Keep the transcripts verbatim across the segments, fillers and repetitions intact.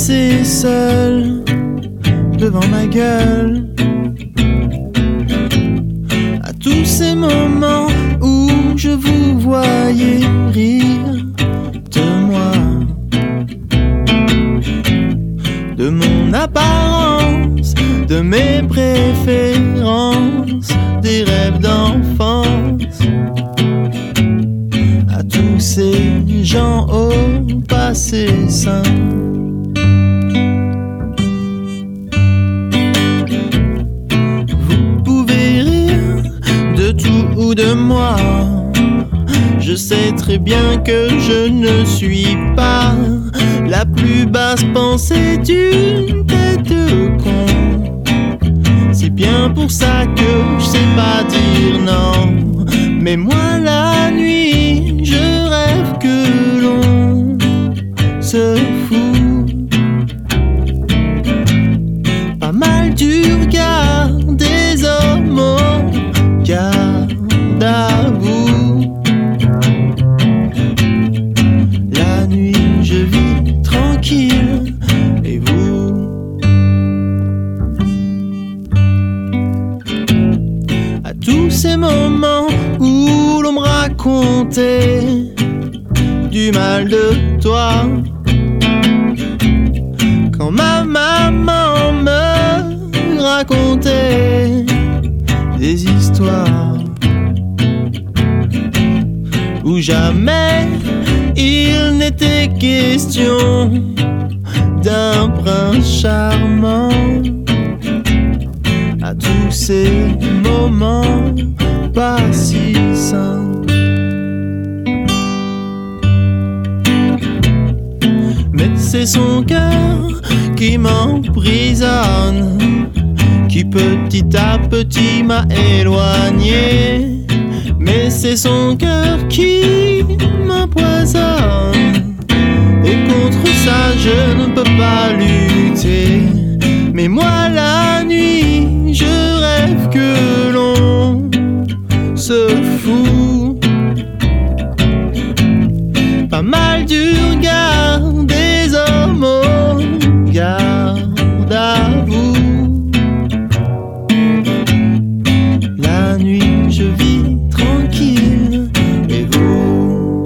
passé seul devant ma gueule. À tous ces moments où je vous voyais rire de moi, de mon apparence, de mes préférences, des rêves d'enfance. À tous ces gens au passé sain, vous pouvez rire de tout ou de moi. Je sais très bien que je ne suis pas la plus basse pensée d'une tête de con. C'est bien pour ça que je sais pas dire non. Mais moi la nuit, je rêve que l'on se fout pas mal du regard des hommes au garde à vous. La nuit, je vis tranquille, et vous? À tous ces moments où l'on me racontait du mal de toi, quand ma maman me racontait des histoires où jamais il n'était question d'un prince charmant. À tous ces moments pas si simples, mais c'est son cœur qui m'emprisonne, qui petit à petit m'a éloigné. Mais c'est son cœur qui m'empoisonne, et contre ça je ne peux pas lutter. Mais moi la nuit, je rêve que l'on se fout pas mal du regard des hommes au garde à vous. La nuit, je vis tranquille, et vous?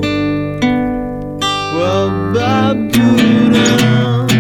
Well, babula.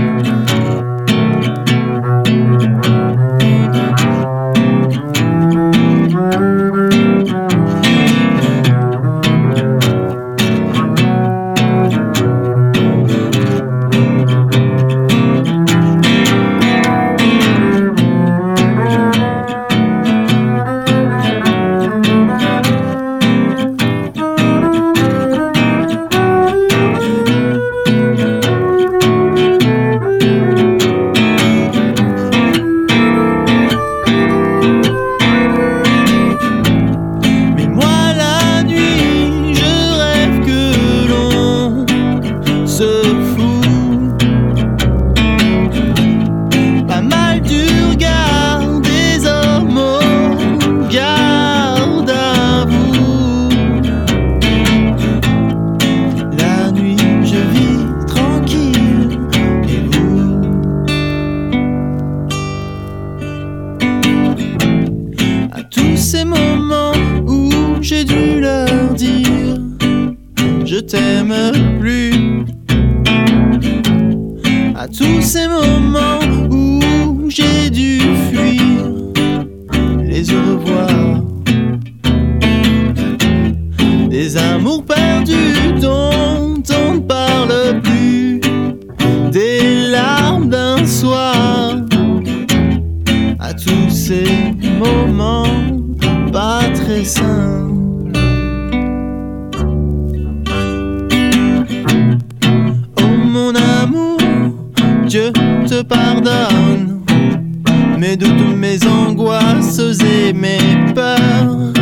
Ces moments où j'ai dû leur dire je t'aime plus. À tous ces moments où j'ai dû fuir les au revoir, des amours perdus dont on ne parle plus, des larmes d'un soir. À tous ces moments pas très simple. Oh mon amour, Dieu te pardonne mes doutes, mes angoisses et mes peurs.